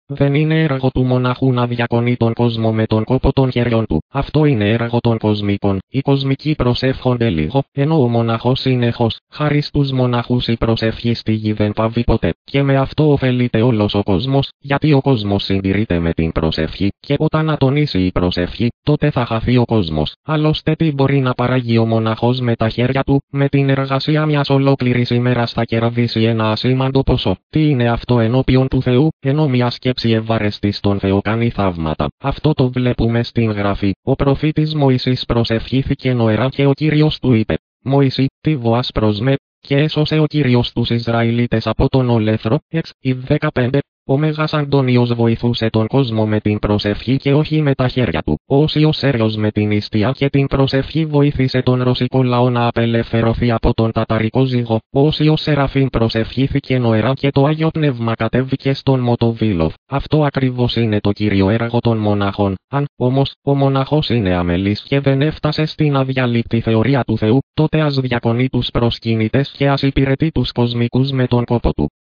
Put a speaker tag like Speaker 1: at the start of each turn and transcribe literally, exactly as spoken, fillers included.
Speaker 1: Δεν είναι έργο του μοναχού να διακονεί τον κόσμο με τον κόπο των χεριών του. Αυτό είναι έργο των κοσμικών. Οι κοσμικοί προσεύχονται λίγο, ενώ ο μοναχός συνεχώς. Χάρη στους μοναχούς η προσευχή στη γη δεν πάβει ποτέ. Και με αυτό ωφελείται όλος ο κόσμος, γιατί ο κόσμος συντηρείται με την προσευχή, και όταν ατονίσει η προσευχή, τότε θα χαθεί ο κόσμος. Άλλωστε τι μπορεί να παράγει ο μοναχός με τα χέρια του, με την εργασία μιας ολόκληρης ημέρας θα κερδίσει ένα ασήμαντο ποσό. Τι είναι αυτό ενώπιον του Θεού, ενώ μια σκέψη ευαρεστή στον Θεό κάνει θαύματα. Αυτό το βλέπουμε στην Γραφή. Ο προφήτης Μωυσής προσευχήθηκε νοερά και ο Κύριος του είπε: Μωυσή, τι βοάς προς με, και έσωσε ο Κύριος τους Ισραηλίτες από τον όλεθρο. Εξ δεκαπέντε. Ο Μέγας Αντώνιος βοηθούσε τον κόσμο με την προσευχή και όχι με τα χέρια του. Ο Όσιος Σέριος με την νηστεία και την προσευχή βοήθησε τον ρωσικό λαό να απελευθερωθεί από τον ταταρικό ζυγό. Ο Όσιος Σεραφείμ προσευχήθηκε νοερά και το Άγιο Πνεύμα κατέβηκε στον Μοτοβίλοφ. Αυτό ακριβώς είναι το κύριο έργο των μοναχών. Αν, όμως, ο μοναχός είναι αμελής και δεν έφτασε στην αδιαλείπτη θεωρία του Θεού, τότε ας διακονεί τους προσκυνητές και ας υπηρετεί τους κοσμικούς με τον κόπο του.